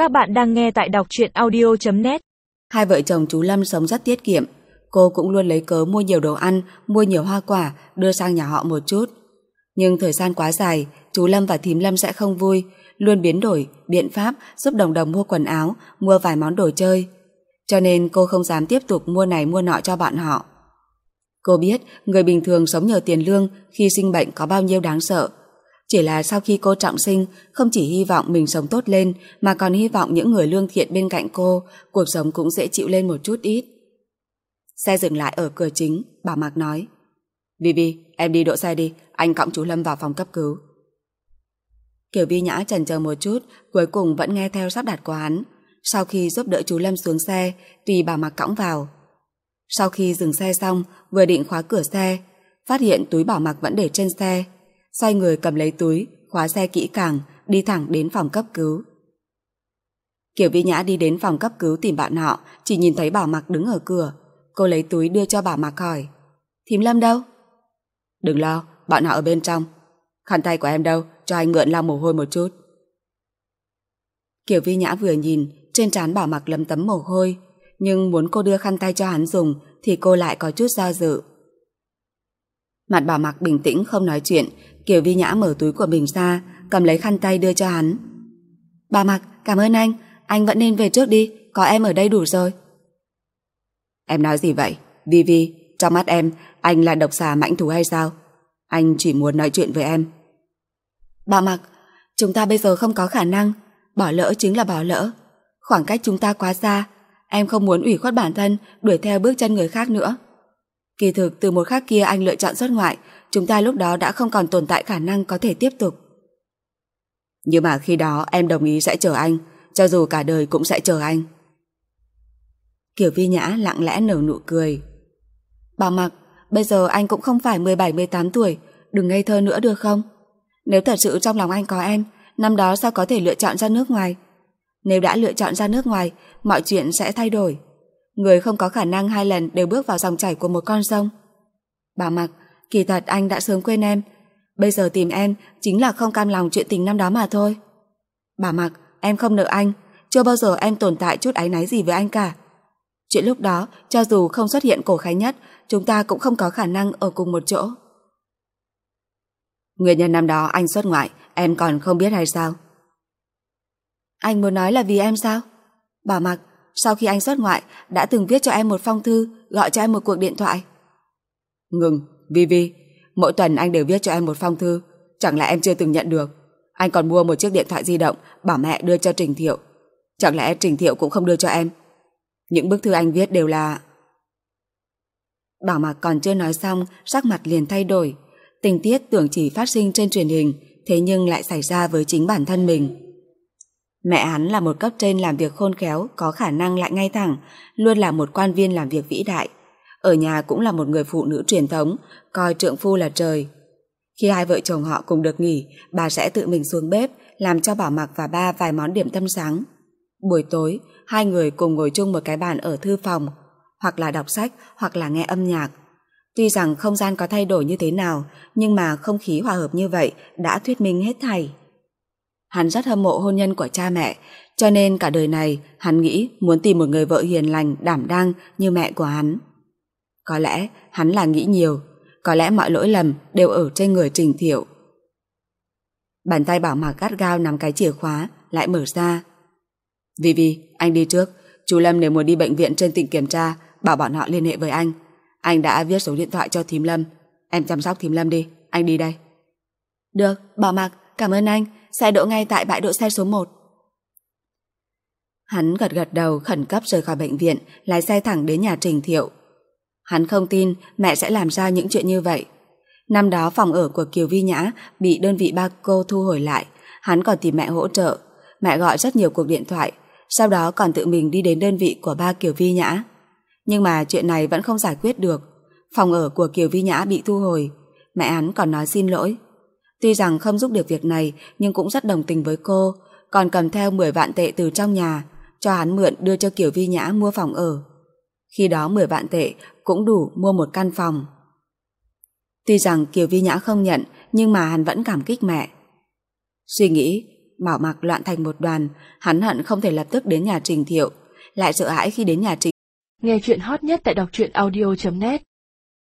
Các bạn đang nghe tại đọc truyện audio.net. Hai vợ chồng chú Lâm sống rất tiết kiệm. Cô cũng luôn lấy cớ mua nhiều đồ ăn, mua nhiều hoa quả, đưa sang nhà họ một chút. Nhưng thời gian quá dài, chú Lâm và thím Lâm sẽ không vui, luôn biến đổi biện pháp giúp đồng đồng mua quần áo, mua vài món đồ chơi. Cho nên cô không dám tiếp tục mua này mua nọ cho bọn họ. Cô biết người bình thường sống nhờ tiền lương khi sinh bệnh có bao nhiêu đáng sợ. Chỉ là sau khi cô trọng sinh, không chỉ hy vọng mình sống tốt lên mà còn hy vọng những người lương thiện bên cạnh cô, cuộc sống cũng dễ chịu lên một chút ít. Xe dừng lại ở cửa chính, bà Mạc nói: "Vivi, em đi đỗ xe đi, anh cõng chú Lâm vào phòng cấp cứu." Kiều Vi Nhã chần chờ một chút, cuối cùng vẫn nghe theo sắp đặt của hắn. Sau khi giúp đỡ chú Lâm xuống xe, tùy bà Mạc cõng vào. Sau khi dừng xe xong, vừa định khóa cửa xe, phát hiện túi bảo Mạc vẫn để trên xe. Xoay người cầm lấy túi, khóa xe kỹ càng, đi thẳng đến phòng cấp cứu. Kiều Vi Nhã đi đến phòng cấp cứu tìm bạn họ, chỉ nhìn thấy Bảo Mạc đứng ở cửa. Cô lấy túi đưa cho Bảo Mạc hỏi: "Thím Lâm đâu?" "Đừng lo, bọn họ ở bên trong." "Khăn tay của em đâu, cho anh mượn lau mồ hôi một chút." Kiều Vi Nhã vừa nhìn, trên trán Bảo Mạc lấm tấm mồ hôi, nhưng muốn cô đưa khăn tay cho hắn dùng thì cô lại có chút do dự. Mặt Bảo Mạc bình tĩnh không nói chuyện. Kiều Vi Nhã mở túi của mình ra, cầm lấy khăn tay đưa cho hắn. "Bảo Mạc, cảm ơn anh vẫn nên về trước đi, có em ở đây đủ rồi." "Em nói gì vậy? Vivi, trong mắt em, anh là độc xà mãnh thú hay sao? Anh chỉ muốn nói chuyện với em." "Bảo Mạc, chúng ta bây giờ không có khả năng, bỏ lỡ chính là bỏ lỡ. Khoảng cách chúng ta quá xa, em không muốn ủy khuất bản thân đuổi theo bước chân người khác nữa. Kỳ thực từ một khắc kia anh lựa chọn xuất ngoại, chúng ta lúc đó đã không còn tồn tại khả năng có thể tiếp tục." "Nhưng mà khi đó em đồng ý sẽ chờ anh, cho dù cả đời cũng sẽ chờ anh." Kiều Vi Nhã lặng lẽ nở nụ cười. "Bảo Mạc, bây giờ anh cũng không phải 17-18 tuổi, đừng ngây thơ nữa được không? Nếu thật sự trong lòng anh có em, năm đó sao có thể lựa chọn ra nước ngoài? Nếu đã lựa chọn ra nước ngoài, mọi chuyện sẽ thay đổi. Người không có khả năng hai lần đều bước vào dòng chảy của một con sông. Bảo Mạc, kỳ thật anh đã sớm quên em. Bây giờ tìm em chính là không cam lòng chuyện tình năm đó mà thôi. Bảo Mạc, em không nợ anh, chưa bao giờ em tồn tại chút áy náy gì với anh cả. Chuyện lúc đó, cho dù không xuất hiện Cổ Khánh Nhất, chúng ta cũng không có khả năng ở cùng một chỗ." "Nguyên nhân năm đó anh xuất ngoại, em còn không biết hay sao?" "Anh muốn nói là vì em sao? Bảo Mạc, sau khi anh xuất ngoại, đã từng viết cho em một phong thư, gọi cho em một cuộc điện thoại." "Ngừng, Vivi, mỗi tuần anh đều viết cho em một phong thư, chẳng lẽ em chưa từng nhận được? Anh còn mua một chiếc điện thoại di động, bảo mẹ đưa cho Trình Thiệu. Chẳng lẽ Trình Thiệu cũng không đưa cho em? Những bức thư anh viết đều là..." Bảo Mạc còn chưa nói xong, sắc mặt liền thay đổi. Tình tiết tưởng chỉ phát sinh trên truyền hình, thế nhưng lại xảy ra với chính bản thân mình. Mẹ hắn là một cấp trên làm việc khôn khéo, có khả năng lại ngay thẳng, luôn là một quan viên làm việc vĩ đại. Ở nhà cũng là một người phụ nữ truyền thống, coi trượng phu là trời. Khi hai vợ chồng họ cùng được nghỉ, bà sẽ tự mình xuống bếp, làm cho Bảo Mạc và ba vài món điểm tâm sáng. Buổi tối, hai người cùng ngồi chung một cái bàn ở thư phòng, hoặc là đọc sách, hoặc là nghe âm nhạc. Tuy rằng không gian có thay đổi như thế nào, nhưng mà không khí hòa hợp như vậy đã thuyết minh hết thảy. Hắn rất hâm mộ hôn nhân của cha mẹ, cho nên cả đời này hắn nghĩ muốn tìm một người vợ hiền lành, đảm đang như mẹ của hắn. Có lẽ hắn là nghĩ nhiều, có lẽ mọi lỗi lầm đều ở trên người Trình Thiệu. Bàn tay Bảo Mạc gắt gao nắm cái chìa khóa, lại mở ra. "Vivi, anh đi trước. Chú Lâm nếu muốn đi bệnh viện trên tỉnh kiểm tra, bảo bọn họ liên hệ với anh. Anh đã viết số điện thoại cho thím Lâm. Em chăm sóc thím Lâm đi, anh đi đây." "Được, Bảo Mạc, cảm ơn anh, xe đỗ ngay tại bãi đỗ xe số 1. Hắn gật gật đầu khẩn cấp rời khỏi bệnh viện, lái xe thẳng đến nhà Trình Thiệu. Hắn không tin mẹ sẽ làm ra những chuyện như vậy. Năm đó phòng ở của Kiều Vi Nhã bị đơn vị ba cô thu hồi lại, hắn còn tìm mẹ hỗ trợ. Mẹ gọi rất nhiều cuộc điện thoại, sau đó còn tự mình đi đến đơn vị của ba Kiều Vi Nhã. Nhưng mà chuyện này vẫn không giải quyết được. Phòng ở của Kiều Vi Nhã bị thu hồi, mẹ hắn còn nói xin lỗi. Tuy rằng không giúp được việc này, nhưng cũng rất đồng tình với cô, còn cầm theo 10 vạn tệ từ trong nhà, cho hắn mượn đưa cho Kiều Vi Nhã mua phòng ở. Khi đó 10 vạn tệ cũng đủ mua một căn phòng. Tuy rằng Kiều Vi Nhã không nhận, nhưng mà hắn vẫn cảm kích mẹ. Suy nghĩ Bảo Mặc loạn thành một đoàn, hắn hận không thể lập tức đến nhà Trình Thiệu, lại sợ hãi khi đến nhà Trình. Nghe chuyện hot nhất tại đọc truyện audio.net